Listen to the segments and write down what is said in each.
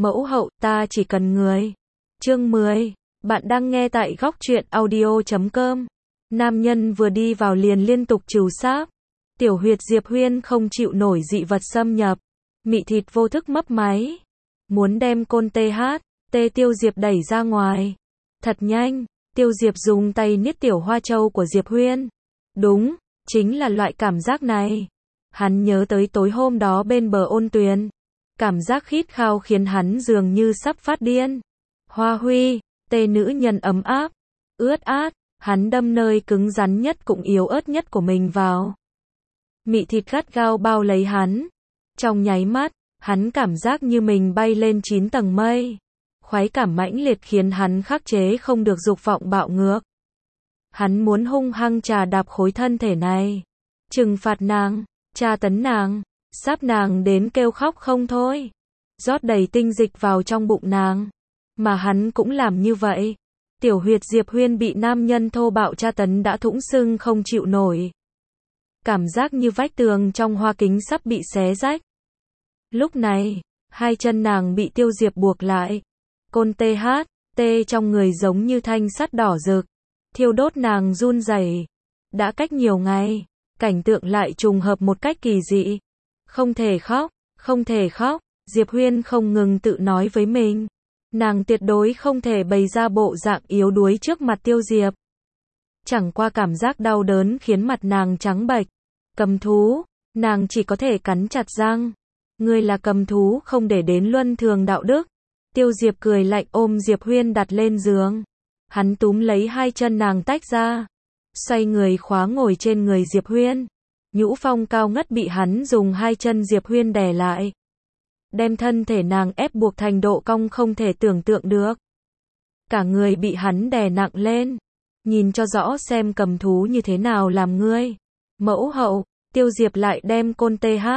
Mẫu hậu, ta chỉ cần người. Chương 10. Bạn đang nghe tại góc truyện audio.com. Nam nhân vừa đi vào liền liên tục trừ sáp. Tiểu huyệt Diệp Huyên không chịu nổi dị vật xâm nhập. Mị thịt vô thức mấp máy. Muốn đem côn tê Tiêu Diệp đẩy ra ngoài. Thật nhanh, Tiêu Diệp dùng tay niết tiểu hoa châu của Diệp Huyên. Đúng, chính là loại cảm giác này. Hắn nhớ tới tối hôm đó bên bờ ôn tuyền. Cảm giác khít khao khiến hắn dường như sắp phát điên. Hoa huy, tê nữ nhân ấm áp, ướt át, hắn đâm nơi cứng rắn nhất cũng yếu ớt nhất của mình vào. Mị thịt gắt gao bao lấy hắn. Trong nháy mắt, hắn cảm giác như mình bay lên 9 tầng mây. Khoái cảm mãnh liệt khiến hắn khắc chế không được dục vọng bạo ngược. Hắn muốn hung hăng trà đạp khối thân thể này. Trừng phạt nàng, tra tấn nàng, sáp nàng đến kêu khóc không thôi. Rót đầy tinh dịch vào trong bụng nàng. Mà hắn cũng làm như vậy. Tiểu huyệt Diệp Huyên bị nam nhân thô bạo tra tấn đã thủng sưng không chịu nổi. Cảm giác như vách tường trong hoa kính sắp bị xé rách. Lúc này, hai chân nàng bị Tiêu Diệp buộc lại. Côn tê trong người giống như thanh sắt đỏ rực. Thiêu đốt nàng run rẩy. Đã cách nhiều ngày, cảnh tượng lại trùng hợp một cách kỳ dị. Không thể khóc, không thể khóc, Diệp Huyên không ngừng tự nói với mình. Nàng tuyệt đối không thể bày ra bộ dạng yếu đuối trước mặt Tiêu Diệp. Chẳng qua cảm giác đau đớn khiến mặt nàng trắng bệch. Cầm thú, nàng chỉ có thể cắn chặt răng. Ngươi là cầm thú không để đến luân thường đạo đức. Tiêu Diệp cười lạnh ôm Diệp Huyên đặt lên giường. Hắn túm lấy hai chân nàng tách ra. Xoay người khóa ngồi trên người Diệp Huyên. Nhũ phong cao ngất bị hắn dùng hai chân Diệp Huyên đè lại. Đem thân thể nàng ép buộc thành độ cong không thể tưởng tượng được. Cả người bị hắn đè nặng lên. Nhìn cho rõ xem cầm thú như thế nào làm ngươi. Mẫu hậu, Tiêu Diệp lại đem côn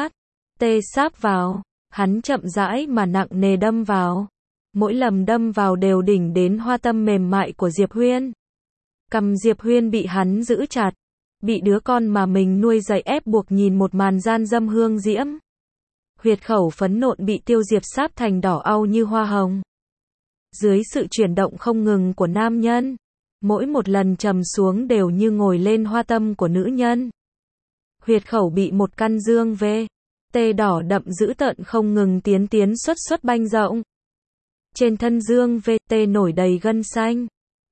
tê sáp vào. Hắn chậm rãi mà nặng nề đâm vào. Mỗi lần đâm vào đều đỉnh đến hoa tâm mềm mại của Diệp Huyên. Cầm Diệp Huyên bị hắn giữ chặt. Bị đứa con mà mình nuôi dạy ép buộc nhìn một màn gian dâm hương diễm. Huyệt khẩu phấn nộn bị Tiêu Diệp sáp thành đỏ au như hoa hồng. Dưới sự chuyển động không ngừng của nam nhân, mỗi một lần trầm xuống đều như ngồi lên hoa tâm của nữ nhân. Huyệt khẩu bị một căn dương tê đỏ đậm dữ tợn không ngừng tiến xuất banh rộng. Trên thân dương tê nổi đầy gân xanh.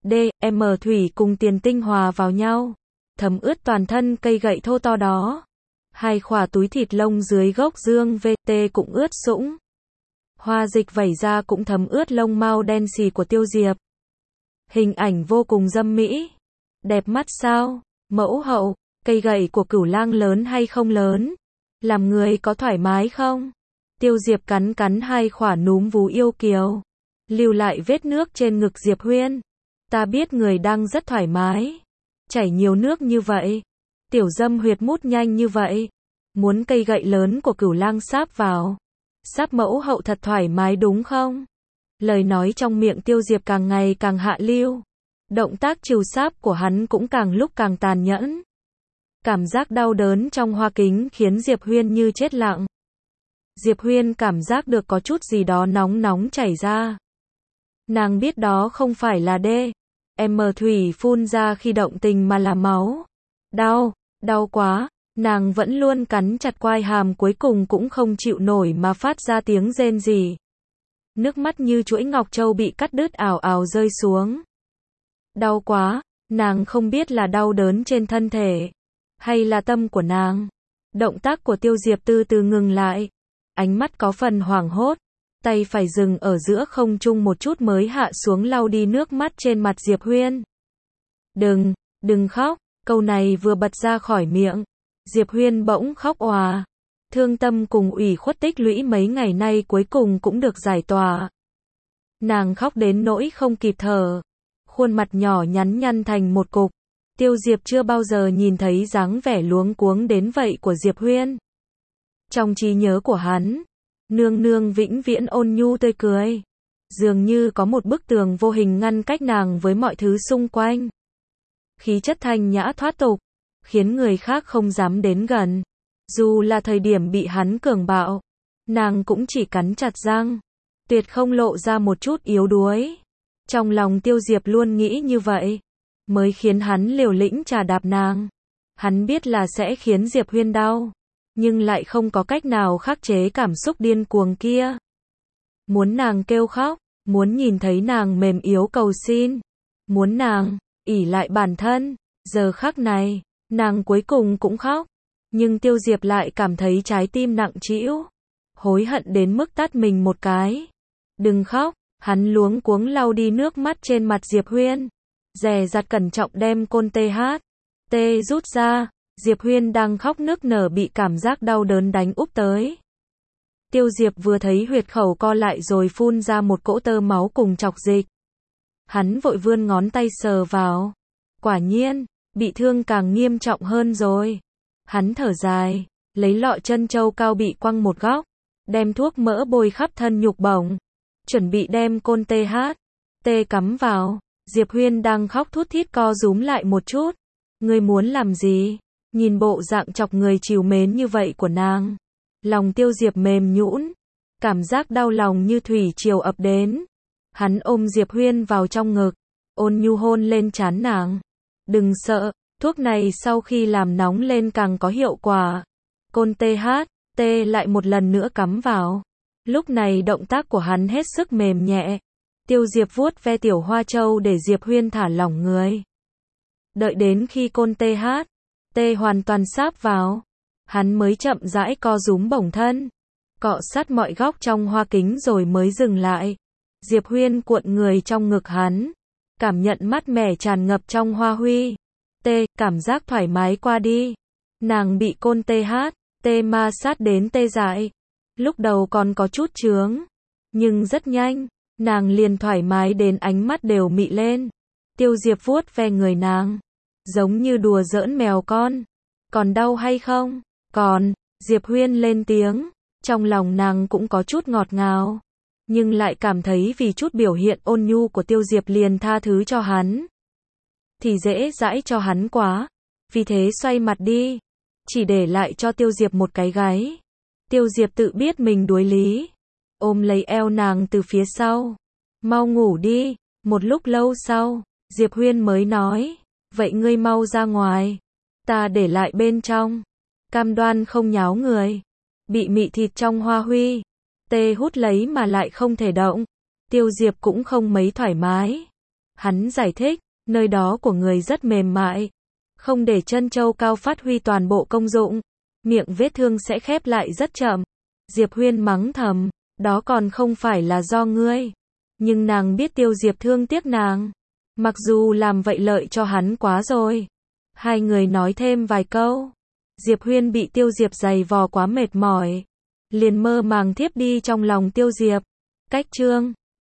Thủy cùng tiền tinh hòa vào nhau, thấm ướt toàn thân cây gậy thô to đó. Hai khỏa túi thịt lông dưới gốc dương tê cũng ướt sũng. Hoa dịch vẩy ra cũng thấm ướt lông mau đen xì của Tiêu Diệp. Hình ảnh vô cùng dâm mỹ. Đẹp mắt sao? Mẫu hậu, cây gậy của Cửu Lang lớn hay không lớn? Làm người có thoải mái không? Tiêu Diệp cắn hai khỏa núm vú yêu kiều. Lưu lại vết nước trên ngực Diệp Huyên. Ta biết người đang rất thoải mái. Chảy nhiều nước như vậy. Tiểu dâm huyệt mút nhanh như vậy. Muốn cây gậy lớn của Cửu Lang sáp vào. Sáp mẫu hậu thật thoải mái đúng không? Lời nói trong miệng Tiêu Diệp càng ngày càng hạ lưu. Động tác trừ sáp của hắn cũng càng lúc càng tàn nhẫn. Cảm giác đau đớn trong hoa kính khiến Diệp Huyên như chết lặng. Diệp Huyên cảm giác được có chút gì đó nóng chảy ra. Nàng biết đó không phải là thủy phun ra khi động tình mà là máu. Đau quá, nàng vẫn luôn cắn chặt quai hàm cuối cùng cũng không chịu nổi mà phát ra tiếng rên rỉ. Nước mắt như chuỗi ngọc châu bị cắt đứt ào ào rơi xuống. Đau quá, nàng không biết là đau đớn trên thân thể, hay là tâm của nàng. Động tác của Tiêu Diệp từ từ ngừng lại. Ánh mắt có phần hoảng hốt. Tay phải dừng ở giữa không trung một chút mới hạ xuống lau đi nước mắt trên mặt Diệp Huyên. Đừng khóc, câu này vừa bật ra khỏi miệng. Diệp Huyên bỗng khóc òa. Thương tâm cùng ủy khuất tích lũy mấy ngày nay cuối cùng cũng được giải tỏa. Nàng khóc đến nỗi không kịp thở. Khuôn mặt nhỏ nhắn nhăn thành một cục. Tiêu Diệp chưa bao giờ nhìn thấy dáng vẻ luống cuống đến vậy của Diệp Huyên. Trong trí nhớ của hắn, nương nương vĩnh viễn ôn nhu tươi cười. Dường như có một bức tường vô hình ngăn cách nàng với mọi thứ xung quanh. Khí chất thanh nhã thoát tục, khiến người khác không dám đến gần. Dù là thời điểm bị hắn cường bạo, nàng cũng chỉ cắn chặt răng. tuyệt không lộ ra một chút yếu đuối. Trong lòng Tiêu Diệp luôn nghĩ như vậy, mới khiến hắn liều lĩnh trà đạp nàng. Hắn biết là sẽ khiến Diệp Huyên đau, nhưng lại không có cách nào khắc chế cảm xúc điên cuồng kia. Muốn nàng kêu khóc, muốn nhìn thấy nàng mềm yếu cầu xin, muốn nàng ỷ lại bản thân. Giờ khắc này, nàng cuối cùng cũng khóc, nhưng Tiêu Diệp lại cảm thấy trái tim nặng trĩu, hối hận đến mức tát mình một cái. Đừng khóc, hắn luống cuống lau đi nước mắt trên mặt Diệp Huyên, dè dặt cẩn trọng đem côn THT rút ra. Diệp Huyên đang khóc nức nở bị cảm giác đau đớn đánh úp tới. Tiêu Diệp vừa thấy huyệt khẩu co lại rồi phun ra một cỗ tơ máu cùng chọc dịch. Hắn vội vươn ngón tay sờ vào. Quả nhiên, bị thương càng nghiêm trọng hơn rồi. Hắn thở dài, lấy lọ trân châu cao bị quăng một góc, đem thuốc mỡ bôi khắp thân nhục bổng, chuẩn bị đem côn THT cắm vào. Diệp Huyên đang khóc thút thít co rúm lại một chút. Ngươi muốn làm gì? Nhìn bộ dạng chọc người trìu mến như vậy của nàng, lòng Tiêu Diệp mềm nhũn, cảm giác đau lòng như thủy triều ập đến. Hắn ôm Diệp Huyên vào trong ngực, ôn nhu hôn lên trán nàng. Đừng sợ, thuốc này sau khi làm nóng lên càng có hiệu quả. Côn THT lại một lần nữa cắm vào. Lúc này động tác của hắn hết sức mềm nhẹ. Tiêu Diệp vuốt ve tiểu hoa châu để Diệp Huyên thả lỏng người. Đợi đến khi côn THT hoàn toàn sáp vào, hắn mới chậm rãi co rúm bổng thân, cọ sát mọi góc trong hoa kính rồi mới dừng lại. Diệp Huyên cuộn người trong ngực hắn, cảm nhận mát mẻ tràn ngập trong hoa huy. Cảm giác thoải mái qua đi. Nàng bị côn THT ma sát đến tê dại. Lúc đầu còn có chút chướng, nhưng rất nhanh, nàng liền thoải mái đến ánh mắt đều mị lên. Tiêu Diệp vuốt ve người nàng, giống như đùa giỡn mèo con. Còn đau hay không? Còn, Diệp Huyên lên tiếng, trong lòng nàng cũng có chút ngọt ngào, nhưng lại cảm thấy vì chút biểu hiện ôn nhu của Tiêu Diệp liền tha thứ cho hắn. Thì dễ dãi cho hắn quá, vì thế xoay mặt đi, chỉ để lại cho Tiêu Diệp một cái gáy. Tiêu Diệp tự biết mình đuối lý, ôm lấy eo nàng từ phía sau. Mau ngủ đi. Một lúc lâu sau, Diệp Huyên mới nói, vậy ngươi mau ra ngoài, ta để lại bên trong, cam đoan không nháo người. Bị mị thịt trong hoa huy, hút lấy mà lại không thể động. Tiêu Diệp cũng không mấy thoải mái. Hắn giải thích, nơi đó của người rất mềm mại, không để chân châu cao phát huy toàn bộ công dụng, miệng vết thương sẽ khép lại rất chậm. Diệp Huyên mắng thầm, đó còn không phải là do ngươi. Nhưng nàng biết Tiêu Diệp thương tiếc nàng, mặc dù làm vậy lợi cho hắn quá rồi. Hai người nói thêm vài câu. Diệp Huyên bị Tiêu Diệp giày vò quá mệt mỏi, liền mơ màng thiếp đi trong lòng Tiêu Diệp. Cách chương